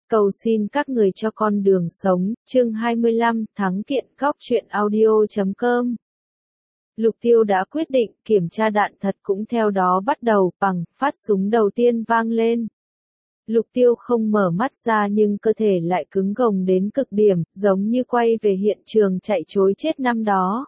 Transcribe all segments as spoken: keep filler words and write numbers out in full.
Cầu xin các người cho con đường sống, chương hai mươi lăm, thắng kiện góc truyện audio chấm com. Lục Tiêu đã quyết định, kiểm tra đạn thật cũng theo đó bắt đầu, bằng, phát súng đầu tiên vang lên. Lục Tiêu không mở mắt ra nhưng cơ thể lại cứng gồng đến cực điểm, giống như quay về hiện trường chạy trối chết năm đó.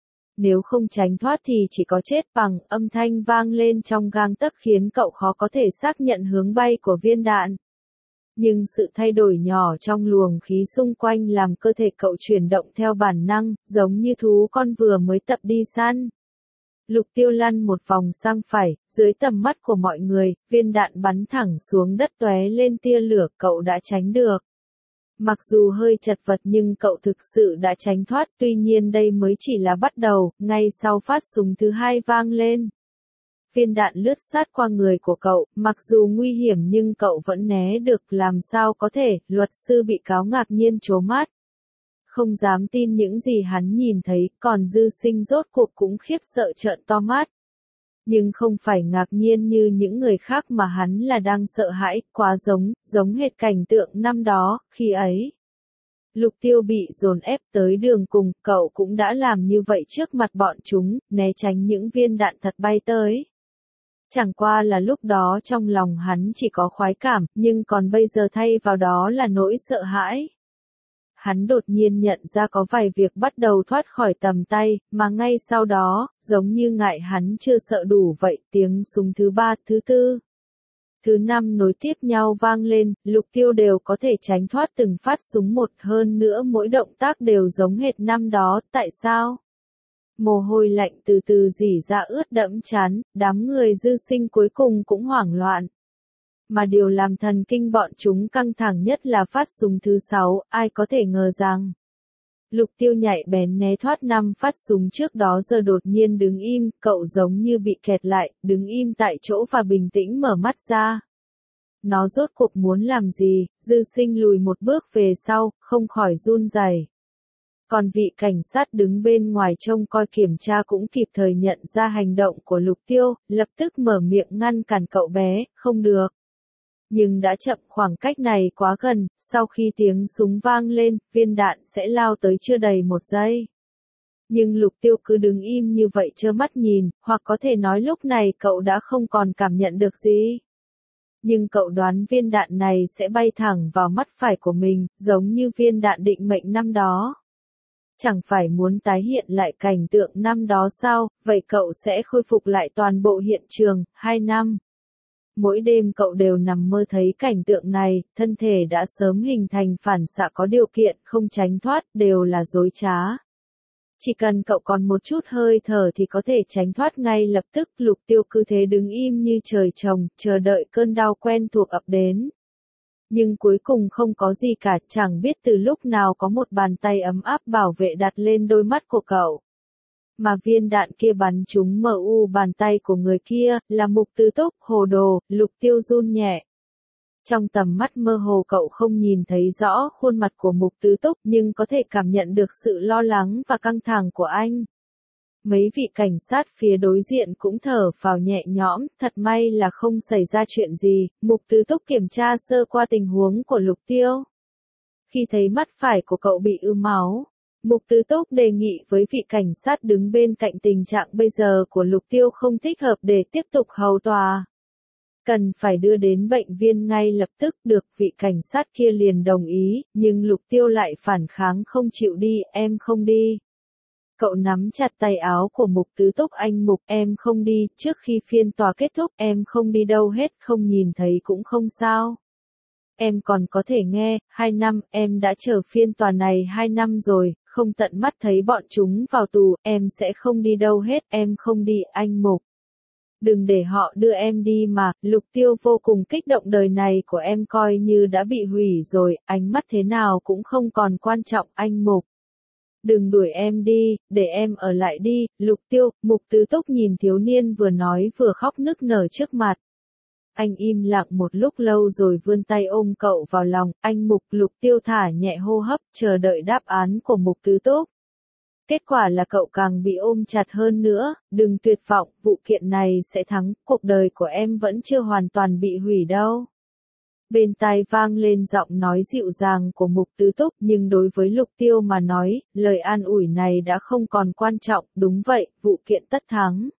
Nếu không tránh thoát thì chỉ có chết, bằng, âm thanh vang lên trong gang tấc khiến cậu khó có thể xác nhận hướng bay của viên đạn. Nhưng sự thay đổi nhỏ trong luồng khí xung quanh làm cơ thể cậu chuyển động theo bản năng, giống như thú con vừa mới tập đi săn. Lục Tiêu lăn một vòng sang phải, dưới tầm mắt của mọi người, viên đạn bắn thẳng xuống đất tóe lên tia lửa, cậu đã tránh được. Mặc dù hơi chật vật nhưng cậu thực sự đã tránh thoát, tuy nhiên đây mới chỉ là bắt đầu, ngay sau phát súng thứ hai vang lên. Viên đạn lướt sát qua người của cậu, mặc dù nguy hiểm nhưng cậu vẫn né được, làm sao có thể, luật sư bị cáo ngạc nhiên trố mắt. Không dám tin những gì hắn nhìn thấy, còn Dư Sinh rốt cuộc cũng khiếp sợ trợn to mắt. Nhưng không phải ngạc nhiên như những người khác mà hắn là đang sợ hãi, quá giống, giống hệt cảnh tượng năm đó, khi ấy. Lục Tiêu bị dồn ép tới đường cùng, cậu cũng đã làm như vậy trước mặt bọn chúng, né tránh những viên đạn thật bay tới. Chẳng qua là lúc đó trong lòng hắn chỉ có khoái cảm, nhưng còn bây giờ thay vào đó là nỗi sợ hãi. Hắn đột nhiên nhận ra có vài việc bắt đầu thoát khỏi tầm tay, mà ngay sau đó, giống như ngại hắn chưa sợ đủ vậy, tiếng súng thứ ba, thứ tư, thứ năm nối tiếp nhau vang lên, Lục Tiêu đều có thể tránh thoát từng phát súng một, hơn nữa mỗi động tác đều giống hệt năm đó, tại sao? Mồ hôi lạnh từ từ rỉ ra ướt đẫm trán, đám người Dư Sinh cuối cùng cũng hoảng loạn. Mà điều làm thần kinh bọn chúng căng thẳng nhất là phát súng thứ sáu, ai có thể ngờ rằng. Lục Tiêu nhạy bén né thoát năm phát súng trước đó giờ đột nhiên đứng im, cậu giống như bị kẹt lại, đứng im tại chỗ và bình tĩnh mở mắt ra. Nó rốt cuộc muốn làm gì? Dư Sinh lùi một bước về sau, không khỏi run rẩy. Còn vị cảnh sát đứng bên ngoài trông coi kiểm tra cũng kịp thời nhận ra hành động của Lục Tiêu, lập tức mở miệng ngăn cản cậu bé, không được. Nhưng đã chậm, khoảng cách này quá gần, sau khi tiếng súng vang lên, viên đạn sẽ lao tới chưa đầy một giây. Nhưng Lục Tiêu cứ đứng im như vậy trơ mắt nhìn, hoặc có thể nói lúc này cậu đã không còn cảm nhận được gì. Nhưng cậu đoán viên đạn này sẽ bay thẳng vào mắt phải của mình, giống như viên đạn định mệnh năm đó. Chẳng phải muốn tái hiện lại cảnh tượng năm đó sao, vậy cậu sẽ khôi phục lại toàn bộ hiện trường, hai năm. Mỗi đêm cậu đều nằm mơ thấy cảnh tượng này, thân thể đã sớm hình thành phản xạ có điều kiện, không tránh thoát, đều là dối trá. Chỉ cần cậu còn một chút hơi thở thì có thể tránh thoát ngay lập tức. Lục Tiêu cứ thế đứng im như trời trồng, chờ đợi cơn đau quen thuộc ập đến. Nhưng cuối cùng không có gì cả, chẳng biết từ lúc nào có một bàn tay ấm áp bảo vệ đặt lên đôi mắt của cậu. Mà viên đạn kia bắn trúng mờ u bàn tay của người kia, là Mục Tứ Túc, hồ đồ, Lục Tiêu run nhẹ. Trong tầm mắt mơ hồ cậu không nhìn thấy rõ khuôn mặt của Mục Tứ Túc nhưng có thể cảm nhận được sự lo lắng và căng thẳng của anh. Mấy vị cảnh sát phía đối diện cũng thở phào nhẹ nhõm, thật may là không xảy ra chuyện gì. Mục Tứ Túc kiểm tra sơ qua tình huống của Lục Tiêu. Khi thấy mắt phải của cậu bị ứ máu, Mục Tứ Túc đề nghị với vị cảnh sát đứng bên cạnh tình trạng bây giờ của Lục Tiêu không thích hợp để tiếp tục hầu tòa. Cần phải đưa đến bệnh viện ngay lập tức, được vị cảnh sát kia liền đồng ý, nhưng Lục Tiêu lại phản kháng không chịu đi, em không đi. Cậu nắm chặt tay áo của Mục Tứ Túc, anh Mục, em không đi, trước khi phiên tòa kết thúc, em không đi đâu hết, không nhìn thấy cũng không sao. Em còn có thể nghe, hai năm, em đã chờ phiên tòa này hai năm rồi, không tận mắt thấy bọn chúng vào tù, em sẽ không đi đâu hết, em không đi, anh Mục. Đừng để họ đưa em đi mà. Lục Tiêu vô cùng kích động, đời này của em coi như đã bị hủy rồi, ánh mắt thế nào cũng không còn quan trọng, anh Mục. Đừng đuổi em đi, để em ở lại đi. Lục Tiêu, Mục Tứ Túc nhìn thiếu niên vừa nói vừa khóc nức nở trước mặt. Anh im lặng một lúc lâu rồi vươn tay ôm cậu vào lòng, anh Mục. Lục Tiêu thả nhẹ hô hấp, chờ đợi đáp án của Mục Tứ Túc. Kết quả là cậu càng bị ôm chặt hơn nữa, đừng tuyệt vọng, vụ kiện này sẽ thắng, cuộc đời của em vẫn chưa hoàn toàn bị hủy đâu. Bên tai vang lên giọng nói dịu dàng của Mục Tứ Túc, nhưng đối với Lục Tiêu mà nói, lời an ủi này đã không còn quan trọng, đúng vậy, vụ kiện tất thắng.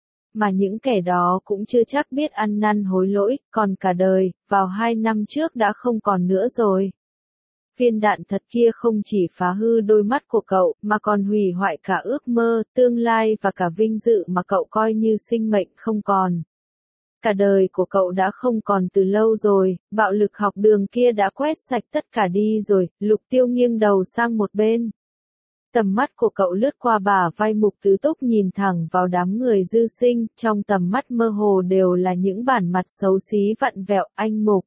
Mà những kẻ đó cũng chưa chắc biết ăn năn hối lỗi, còn cả đời, vào hai năm trước đã không còn nữa rồi. Viên đạn thật kia không chỉ phá hư đôi mắt của cậu, mà còn hủy hoại cả ước mơ, tương lai và cả vinh dự mà cậu coi như sinh mệnh không còn. Cả đời của cậu đã không còn từ lâu rồi, bạo lực học đường kia đã quét sạch tất cả đi rồi. Lục Tiêu nghiêng đầu sang một bên. Tầm mắt của cậu lướt qua bả vai Mục Tứ Túc, nhìn thẳng vào đám người dư sinh, trong tầm mắt mơ hồ đều là những bản mặt xấu xí vặn vẹo. Anh Mục,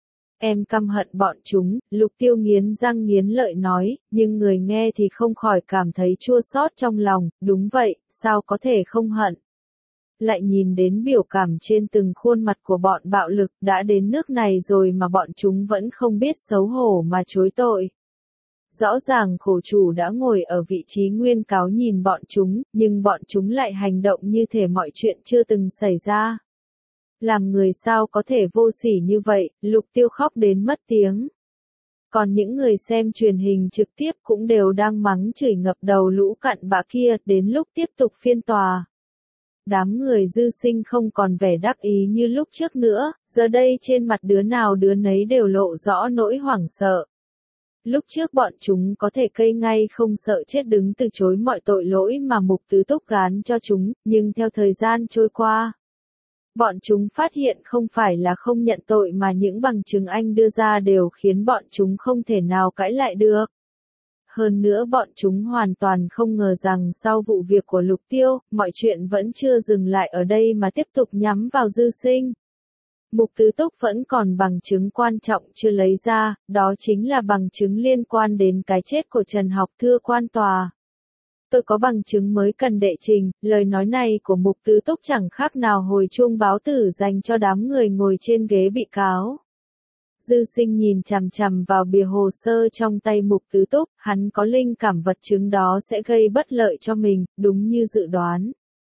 em căm hận bọn chúng. Lục Tiêu nghiến răng nghiến lợi nói, nhưng người nghe thì không khỏi cảm thấy chua xót trong lòng. Đúng vậy, sao có thể không hận? Lại nhìn đến biểu cảm trên từng khuôn mặt của bọn bạo lực, đã đến nước này rồi mà bọn chúng vẫn không biết xấu hổ mà chối tội. Rõ ràng khổ chủ đã ngồi ở vị trí nguyên cáo nhìn bọn chúng, nhưng bọn chúng lại hành động như thể mọi chuyện chưa từng xảy ra. Làm người sao có thể vô sỉ như vậy? Lục Tiêu khóc đến mất tiếng. Còn những người xem truyền hình trực tiếp cũng đều đang mắng chửi ngập đầu lũ cặn bã kia. Đến lúc tiếp tục phiên tòa, đám người dư sinh không còn vẻ đắc ý như lúc trước nữa, giờ đây trên mặt đứa nào đứa nấy đều lộ rõ nỗi hoảng sợ. Lúc trước bọn chúng có thể cây ngay không sợ chết đứng từ chối mọi tội lỗi mà Mục Tứ Túc gán cho chúng, nhưng theo thời gian trôi qua, bọn chúng phát hiện không phải là không nhận tội mà những bằng chứng anh đưa ra đều khiến bọn chúng không thể nào cãi lại được. Hơn nữa bọn chúng hoàn toàn không ngờ rằng sau vụ việc của Lục Tiêu, mọi chuyện vẫn chưa dừng lại ở đây mà tiếp tục nhắm vào dư sinh. Mục Tứ Túc vẫn còn bằng chứng quan trọng chưa lấy ra, đó chính là bằng chứng liên quan đến cái chết của Trần Học. Thưa quan tòa, tôi có bằng chứng mới cần đệ trình. Lời nói này của Mục Tứ Túc chẳng khác nào hồi chuông báo tử dành cho đám người ngồi trên ghế bị cáo. Dư sinh nhìn chằm chằm vào bìa hồ sơ trong tay Mục Tứ Túc, hắn có linh cảm vật chứng đó sẽ gây bất lợi cho mình, đúng như dự đoán.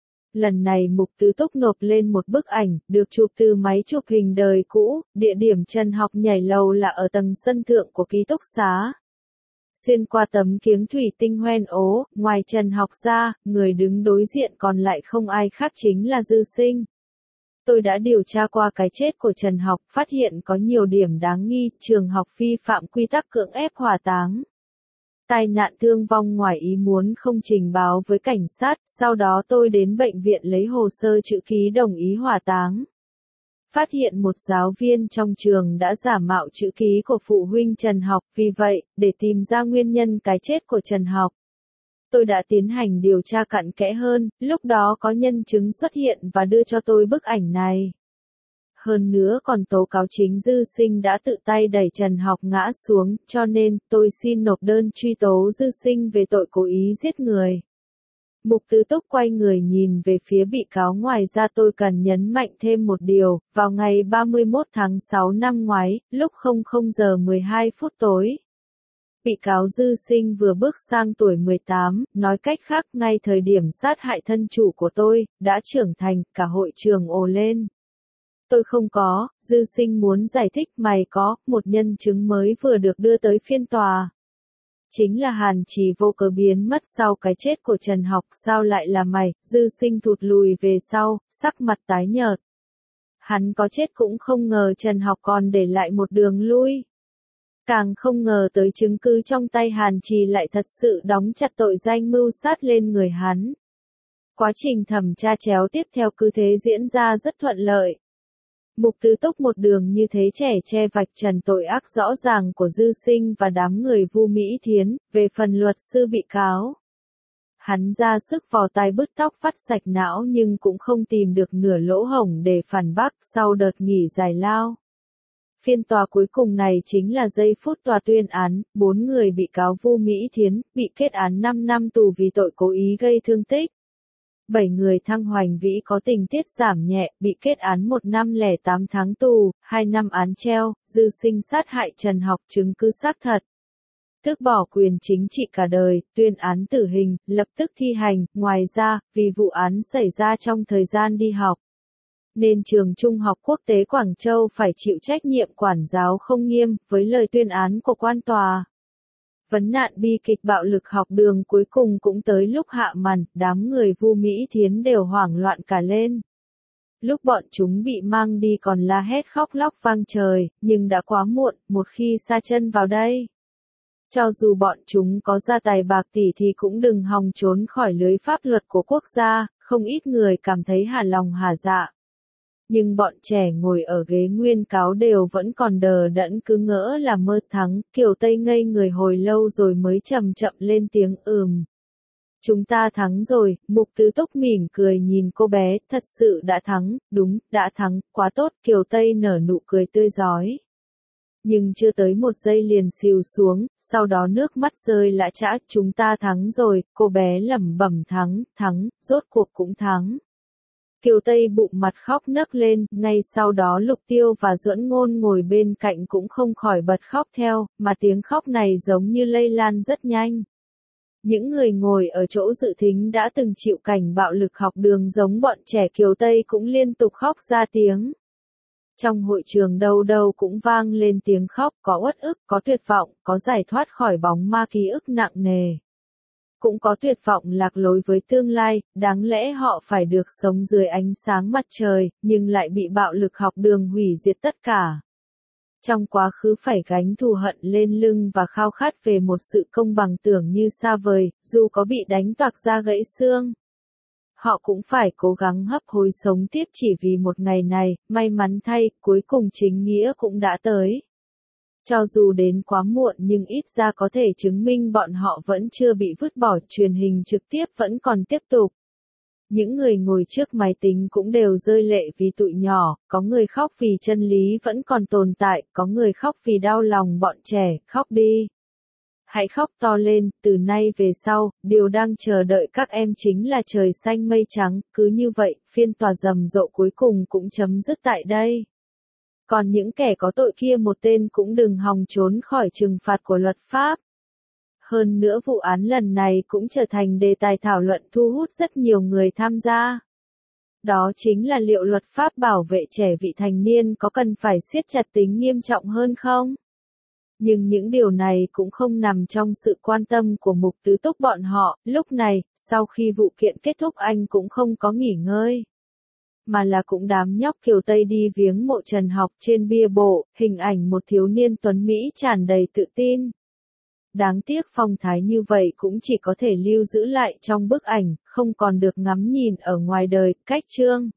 Lần này Mục Tứ Túc nộp lên một bức ảnh, được chụp từ máy chụp hình đời cũ, địa điểm Trần Học nhảy lầu là ở tầng sân thượng của ký túc xá. Xuyên qua tấm kiếng thủy tinh hoen ố, ngoài Trần Học ra, người đứng đối diện còn lại không ai khác chính là dư sinh. Tôi đã điều tra qua cái chết của Trần Học, phát hiện có nhiều điểm đáng nghi, trường học vi phạm quy tắc cưỡng ép hỏa táng. Tai nạn thương vong ngoài ý muốn không trình báo với cảnh sát, sau đó tôi đến bệnh viện lấy hồ sơ chữ ký đồng ý hỏa táng. Phát hiện một giáo viên trong trường đã giả mạo chữ ký của phụ huynh Trần Học, vì vậy, để tìm ra nguyên nhân cái chết của Trần Học, tôi đã tiến hành điều tra cặn kẽ hơn, lúc đó có nhân chứng xuất hiện và đưa cho tôi bức ảnh này. Hơn nữa còn tố cáo chính dư sinh đã tự tay đẩy Trần Học ngã xuống, cho nên, tôi xin nộp đơn truy tố dư sinh về tội cố ý giết người. Mục Tứ Túc quay người nhìn về phía bị cáo, ngoài ra tôi cần nhấn mạnh thêm một điều, vào ngày ba mươi mốt tháng sáu năm ngoái, lúc không không giờ mười hai phút tối. Bị cáo dư sinh vừa bước sang tuổi mười tám, nói cách khác ngay thời điểm sát hại thân chủ của tôi, đã trưởng thành, cả hội trường ồ lên. Tôi không có, dư sinh muốn giải thích. Mày có, một nhân chứng mới vừa được đưa tới phiên tòa. Chính là Hàn Trì vô cớ biến mất sau cái chết của Trần Học. Sao lại là mày? Dư sinh thụt lùi về sau, sắc mặt tái nhợt. Hắn có chết cũng không ngờ Trần Học còn để lại một đường lui. Càng không ngờ tới chứng cứ trong tay Hàn Trì lại thật sự đóng chặt tội danh mưu sát lên người hắn. Quá trình thẩm tra chéo tiếp theo cứ thế diễn ra rất thuận lợi. Mục Tứ Túc một đường như thế trẻ che vạch trần tội ác rõ ràng của dư sinh và đám người Vu Mỹ Thiến. Về phần luật sư bị cáo, hắn ra sức vò tai bứt tóc vắt sạch não nhưng cũng không tìm được nửa lỗ hổng để phản bác. Sau đợt nghỉ giải lao, phiên tòa cuối cùng này chính là giây phút tòa tuyên án. Bốn người bị cáo Vu Mỹ Thiến bị kết án năm năm tù vì tội cố ý gây thương tích. Bảy người Thăng Hoành Vĩ có tình tiết giảm nhẹ, bị kết án một năm lẻ tám tháng tù, hai năm án treo. Dư sinh sát hại Trần Học, chứng cứ xác thật, tước bỏ quyền chính trị cả đời, tuyên án tử hình, lập tức thi hành. Ngoài ra, vì vụ án xảy ra trong thời gian đi học, nên trường Trung học Quốc tế Quảng Châu phải chịu trách nhiệm quản giáo không nghiêm, với lời tuyên án của quan tòa. Vấn nạn bi kịch bạo lực học đường cuối cùng cũng tới lúc hạ màn, đám người Vu Mỹ Thiến đều hoảng loạn cả lên. Lúc bọn chúng bị mang đi còn la hét khóc lóc vang trời, nhưng đã quá muộn, một khi sa chân vào đây. Cho dù bọn chúng có gia tài bạc tỷ thì cũng đừng hòng trốn khỏi lưới pháp luật của quốc gia, không ít người cảm thấy hà lòng hà dạ. Nhưng bọn trẻ ngồi ở ghế nguyên cáo đều vẫn còn đờ đẫn cứ ngỡ là mơ thắng, Kiều Tây ngây người hồi lâu rồi mới chậm chậm lên tiếng ừm. Chúng ta thắng rồi, Mục Tứ Túc mỉm cười nhìn cô bé, thật sự đã thắng, đúng, đã thắng, quá tốt, Kiều Tây nở nụ cười tươi rói. Nhưng chưa tới một giây liền xìu xuống, sau đó nước mắt rơi lã chã, chúng ta thắng rồi, cô bé lẩm bẩm thắng, thắng, rốt cuộc cũng thắng. Kiều Tây bụng mặt khóc nấc lên, ngay sau đó Lục Tiêu và Duẫn Ngôn ngồi bên cạnh cũng không khỏi bật khóc theo, mà tiếng khóc này giống như lây lan rất nhanh. Những người ngồi ở chỗ dự thính đã từng chịu cảnh bạo lực học đường giống bọn trẻ Kiều Tây cũng liên tục khóc ra tiếng. Trong hội trường đâu đâu cũng vang lên tiếng khóc, có uất ức, có tuyệt vọng, có giải thoát khỏi bóng ma ký ức nặng nề. Cũng có tuyệt vọng lạc lối với tương lai, đáng lẽ họ phải được sống dưới ánh sáng mặt trời, nhưng lại bị bạo lực học đường hủy diệt tất cả. Trong quá khứ phải gánh thù hận lên lưng và khao khát về một sự công bằng tưởng như xa vời, dù có bị đánh toạc da gãy xương. Họ cũng phải cố gắng hấp hối sống tiếp chỉ vì một ngày này, may mắn thay, cuối cùng chính nghĩa cũng đã tới. Cho dù đến quá muộn nhưng ít ra có thể chứng minh bọn họ vẫn chưa bị vứt bỏ, truyền hình trực tiếp vẫn còn tiếp tục. Những người ngồi trước máy tính cũng đều rơi lệ vì tụi nhỏ, có người khóc vì chân lý vẫn còn tồn tại, có người khóc vì đau lòng bọn trẻ, khóc đi. Hãy khóc to lên, từ nay về sau, điều đang chờ đợi các em chính là trời xanh mây trắng, cứ như vậy, phiên tòa rầm rộ cuối cùng cũng chấm dứt tại đây. Còn những kẻ có tội kia một tên cũng đừng hòng trốn khỏi trừng phạt của luật pháp. Hơn nữa vụ án lần này cũng trở thành đề tài thảo luận thu hút rất nhiều người tham gia. Đó chính là liệu luật pháp bảo vệ trẻ vị thành niên có cần phải siết chặt tính nghiêm trọng hơn không? Nhưng những điều này cũng không nằm trong sự quan tâm của Mục Tứ Túc bọn họ, lúc này, sau khi vụ kiện kết thúc anh cũng không có nghỉ ngơi. Mà là cũng đám nhóc Kiều Tây đi viếng mộ Trần Học trên bia bộ, hình ảnh một thiếu niên tuấn Mỹ tràn đầy tự tin. Đáng tiếc phong thái như vậy cũng chỉ có thể lưu giữ lại trong bức ảnh, không còn được ngắm nhìn ở ngoài đời, cách chương.